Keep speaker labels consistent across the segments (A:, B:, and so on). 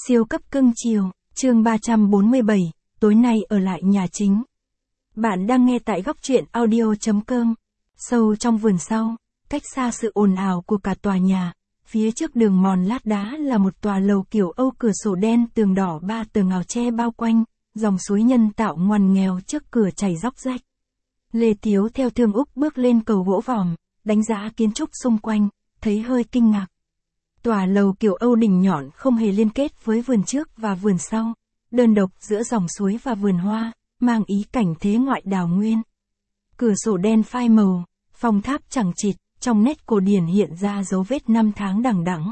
A: Siêu cấp cưng chiều, chương 347, tối nay ở lại nhà chính. Bạn đang nghe tại góc truyện audio.com. Sâu trong vườn sau, cách xa sự ồn ào của cả tòa nhà, phía trước đường mòn lát đá là một tòa lầu kiểu Âu, cửa sổ đen, tường đỏ, 3 tầng ngào tre bao quanh, dòng suối nhân tạo ngoằn nghèo trước cửa chảy róc rách. Lê Tiếu theo Thương Úc bước lên cầu gỗ vòm, đánh giá kiến trúc xung quanh, thấy hơi kinh ngạc. Tòa lầu kiểu Âu đỉnh nhọn không hề liên kết với vườn trước và vườn sau, đơn độc giữa dòng suối và vườn hoa, mang ý cảnh thế ngoại đào nguyên. Cửa sổ đen phai màu, phong tháp chằng chịt, trong nét cổ điển hiện ra dấu vết năm tháng đằng đẵng.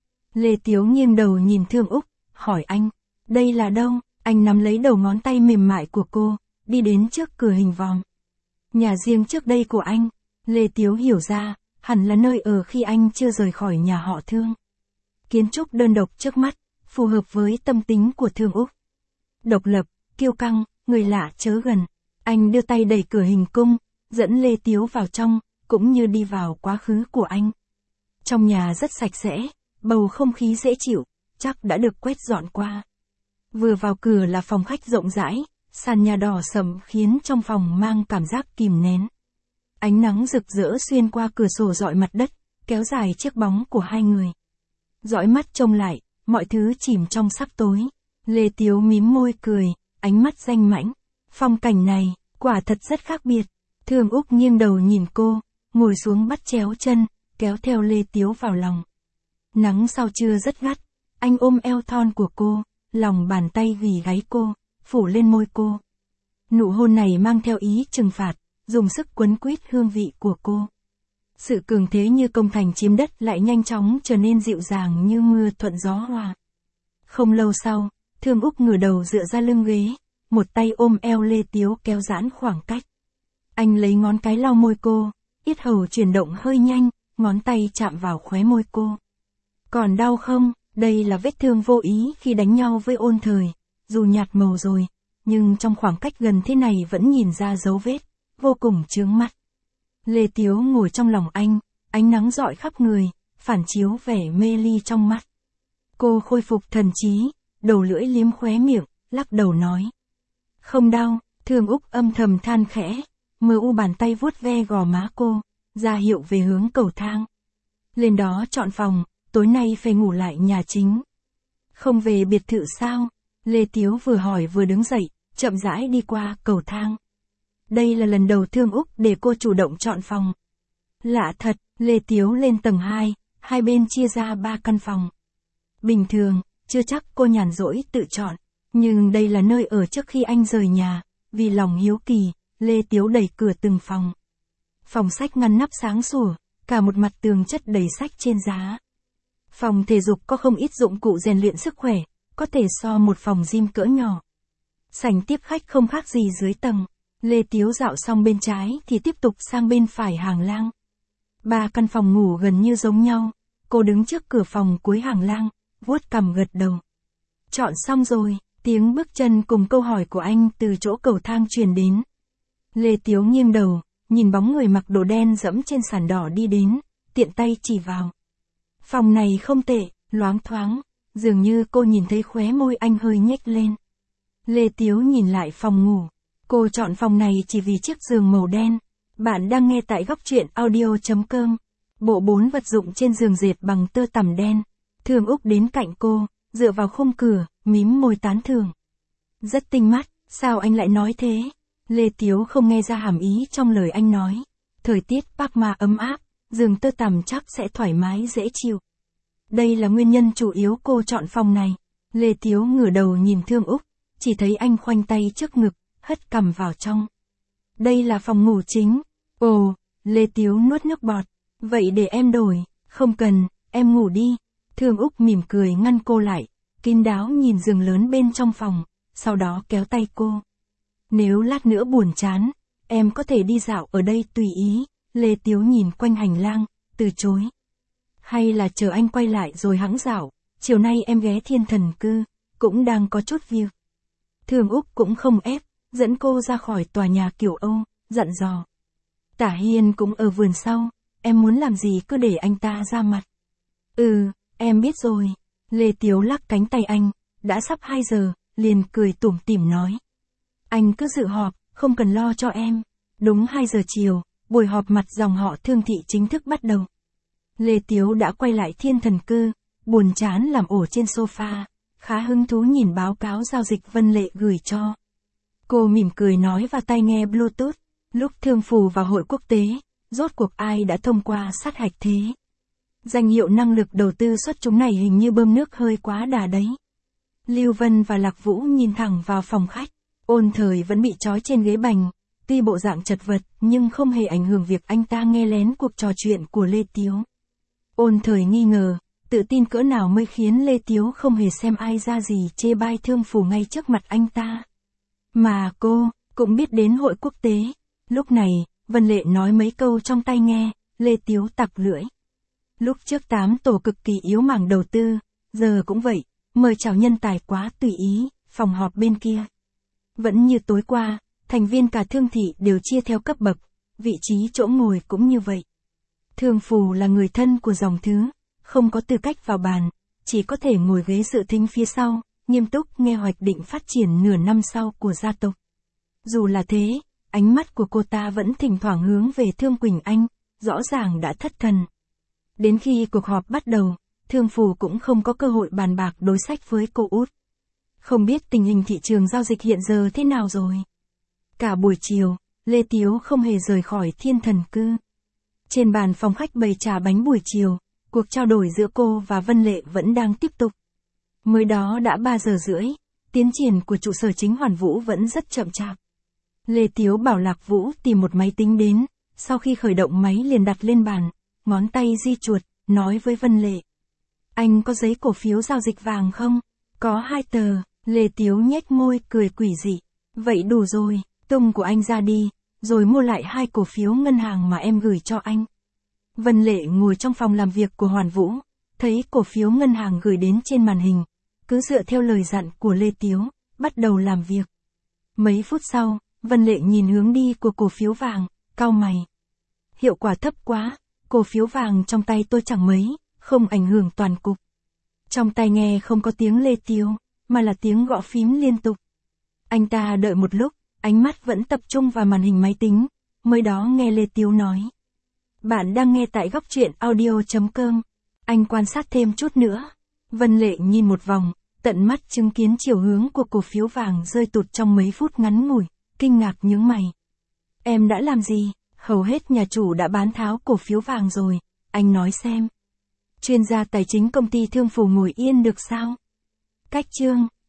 A: Lê Tiếu nghiêng đầu nhìn Thương Úc, hỏi anh, đây là đâu? Anh nắm lấy đầu ngón tay mềm mại của cô, đi đến trước cửa hình vòm. Nhà riêng trước đây của anh. Lê Tiếu hiểu ra, hẳn là nơi ở khi anh chưa rời khỏi nhà họ Thương. Kiến trúc đơn độc trước mắt, phù hợp với tâm tính của Thương Úc. Độc lập, kiêu căng, người lạ chớ gần. Anh đưa tay đẩy cửa hình cung, dẫn Lê Tiếu vào trong, cũng như đi vào quá khứ của anh. Trong nhà rất sạch sẽ, bầu không khí dễ chịu, chắc đã được quét dọn qua. Vừa vào cửa là phòng khách rộng rãi, sàn nhà đỏ sẫm khiến trong phòng mang cảm giác kìm nén. Ánh nắng rực rỡ xuyên qua cửa sổ rọi mặt đất, kéo dài chiếc bóng của hai người. Dõi mắt trông lại, mọi thứ chìm trong sắc tối. Lê Tiếu mím môi cười, ánh mắt danh mãnh. Phong cảnh này, quả thật rất khác biệt. Thương Úc nghiêng đầu nhìn cô, ngồi xuống bắt chéo chân, kéo theo Lê Tiếu vào lòng. Nắng sau trưa rất gắt, anh ôm eo thon của cô, lòng bàn tay gỉ gáy cô, phủ lên môi cô. Nụ hôn này mang theo ý trừng phạt, dùng sức quấn quýt hương vị của cô. Sự cường thế như công thành chiếm đất lại nhanh chóng trở nên dịu dàng như mưa thuận gió hòa. Không lâu sau, Thương Úc ngửa đầu dựa ra lưng ghế, một tay ôm eo Lê Tiếu kéo giãn khoảng cách. Anh lấy ngón cái lau môi cô, yết hầu chuyển động hơi nhanh, ngón tay chạm vào khóe môi cô. Còn đau không? Đây là vết thương vô ý khi đánh nhau với Ôn Thời, dù nhạt màu rồi, nhưng trong khoảng cách gần thế này vẫn nhìn ra dấu vết, vô cùng chướng mắt. Lê Tiếu ngồi trong lòng anh, ánh nắng rọi khắp người, phản chiếu vẻ mê ly trong mắt. Cô khôi phục thần trí, đầu lưỡi liếm khóe miệng, lắc đầu nói. Không đau. Thương Úc âm thầm than khẽ, mờ u bàn tay vuốt ve gò má cô, ra hiệu về hướng cầu thang. Lên đó chọn phòng, tối nay phải ngủ lại nhà chính. Không về biệt thự sao? Lê Tiếu vừa hỏi vừa đứng dậy, chậm rãi đi qua cầu thang. Đây là lần đầu Thương Úc để cô chủ động chọn phòng. Lạ thật, Lê Tiếu lên tầng 2, hai bên chia ra 3 căn phòng. Bình thường, chưa chắc cô nhàn rỗi tự chọn, nhưng đây là nơi ở trước khi anh rời nhà, vì lòng hiếu kỳ, Lê Tiếu đẩy cửa từng phòng. Phòng sách ngăn nắp sáng sủa, cả một mặt tường chất đầy sách trên giá. Phòng thể dục có không ít dụng cụ rèn luyện sức khỏe, có thể so một phòng gym cỡ nhỏ. Sảnh tiếp khách không khác gì dưới tầng. Lê Tiếu dạo xong bên trái thì tiếp tục sang bên phải hàng lang. 3 căn phòng ngủ gần như giống nhau, cô đứng trước cửa phòng cuối hàng lang, vuốt cằm gật đầu. Chọn xong rồi, tiếng bước chân cùng câu hỏi của anh từ chỗ cầu thang truyền đến. Lê Tiếu nghiêng đầu, nhìn bóng người mặc đồ đen dẫm trên sàn đỏ đi đến, tiện tay chỉ vào. Phòng này không tệ, loáng thoáng, dường như cô nhìn thấy khóe môi anh hơi nhếch lên. Lê Tiếu nhìn lại phòng ngủ. Cô chọn phòng này chỉ vì chiếc giường màu đen. Bạn đang nghe tại góc truyện audio.com. Bộ 4 vật dụng trên giường dệt bằng tơ tằm đen. Thương Úc đến cạnh cô, dựa vào khung cửa, mím môi tán thưởng. Rất tinh mắt, sao anh lại nói thế? Lê Tiếu không nghe ra hàm ý trong lời anh nói. Thời tiết Bắc Ma ấm áp, giường tơ tằm chắc sẽ thoải mái dễ chịu. Đây là nguyên nhân chủ yếu cô chọn phòng này. Lê Tiếu ngửa đầu nhìn Thương Úc, chỉ thấy anh khoanh tay trước ngực, hất cằm vào trong. Đây là phòng ngủ chính. Ồ, Lê Tiếu nuốt nước bọt. Vậy để em đổi. Không cần, em ngủ đi. Thương Úc mỉm cười ngăn cô lại, kín đáo nhìn giường lớn bên trong phòng, sau đó kéo tay cô. Nếu lát nữa buồn chán, em có thể đi dạo ở đây tùy ý. Lê Tiếu nhìn quanh hành lang, từ chối. Hay là chờ anh quay lại rồi hẵng dạo, chiều nay em ghé Thiên Thần Cư, cũng đang có chút việc. Thương Úc cũng không ép, dẫn cô ra khỏi tòa nhà kiểu Âu, dặn dò. Tả Hiên cũng ở vườn sau, em muốn làm gì cứ để anh ta ra mặt. Ừ, em biết rồi. Lê Tiếu lắc cánh tay anh, đã sắp 2 giờ, liền cười tủm tỉm nói. Anh cứ dự họp, không cần lo cho em. Đúng 2 giờ chiều, buổi họp mặt dòng họ Thương Thị chính thức bắt đầu. Lê Tiếu đã quay lại Thiên Thần Cư, buồn chán làm ổ trên sofa, khá hứng thú nhìn báo cáo giao dịch Vân Lệ gửi cho. Cô mỉm cười nói vào tai nghe Bluetooth, lúc Thương Phù vào hội quốc tế, rốt cuộc ai đã thông qua sát hạch thế? Danh hiệu năng lực đầu tư xuất chúng này hình như bơm nước hơi quá đà đấy. Lưu Vân và Lạc Vũ nhìn thẳng vào phòng khách, Ôn Thời vẫn bị trói trên ghế bành, tuy bộ dạng chật vật nhưng không hề ảnh hưởng việc anh ta nghe lén cuộc trò chuyện của Lê Tiếu. Ôn Thời nghi ngờ, tự tin cỡ nào mới khiến Lê Tiếu không hề xem ai ra gì chê bai Thương Phù ngay trước mặt anh ta. Mà cô, cũng biết đến hội quốc tế. Lúc này, Vân Lệ nói mấy câu trong tai nghe, Lê Tiếu tặc lưỡi. Lúc trước 8 tổ cực kỳ yếu mảng đầu tư, giờ cũng vậy, mời chào nhân tài quá tùy ý, phòng họp bên kia. Vẫn như tối qua, thành viên cả Thương Thị đều chia theo cấp bậc, vị trí chỗ ngồi cũng như vậy. Thương Phù là người thân của dòng Thứ, không có tư cách vào bàn, chỉ có thể ngồi ghế dự thính phía sau, nghiêm túc nghe hoạch định phát triển nửa năm sau của gia tộc. Dù là thế, ánh mắt của cô ta vẫn thỉnh thoảng hướng về Thương Quỳnh Anh, rõ ràng đã thất thần. Đến khi cuộc họp bắt đầu, Thương Phù cũng không có cơ hội bàn bạc đối sách với cô út. Không biết tình hình thị trường giao dịch hiện giờ thế nào rồi. Cả buổi chiều, Lê Tiếu không hề rời khỏi Thiên Thần Cư. Trên bàn phòng khách bày trà bánh buổi chiều, cuộc trao đổi giữa cô và Vân Lệ vẫn đang tiếp tục. Mới đó đã 3 giờ rưỡi, tiến triển của trụ sở chính Hoàn Vũ vẫn rất chậm chạp. Lê Tiếu bảo Lạc Vũ tìm một máy tính đến, sau khi khởi động máy liền đặt lên bàn, ngón tay di chuột, nói với Vân Lệ. Anh có giấy cổ phiếu giao dịch vàng không? Có 2 tờ, Lê Tiếu nhếch môi cười quỷ dị. Vậy đủ rồi, tung của anh ra đi, rồi mua lại 2 cổ phiếu ngân hàng mà em gửi cho anh. Vân Lệ ngồi trong phòng làm việc của Hoàn Vũ, thấy cổ phiếu ngân hàng gửi đến trên màn hình, cứ dựa theo lời dặn của Lê Tiếu, bắt đầu làm việc. Mấy phút sau, Vân Lệ nhìn hướng đi của cổ phiếu vàng, cau mày. Hiệu quả thấp quá, cổ phiếu vàng trong tay tôi chẳng mấy, không ảnh hưởng toàn cục. Trong tai nghe không có tiếng Lê Tiếu, mà là tiếng gõ phím liên tục. Anh ta đợi một lúc, ánh mắt vẫn tập trung vào màn hình máy tính, mới đó nghe Lê Tiếu nói. Bạn đang nghe tại góc truyện audio.com. Anh quan sát thêm chút nữa. Vân Lệ nhìn một vòng, tận mắt chứng kiến chiều hướng của cổ phiếu vàng rơi tụt trong mấy phút ngắn ngủi, kinh ngạc nhướng mày. Em đã làm gì? Hầu hết nhà chủ đã bán tháo cổ phiếu vàng rồi, anh nói xem. Chuyên gia tài chính công ty Thương Phù ngồi yên được sao? Cách chương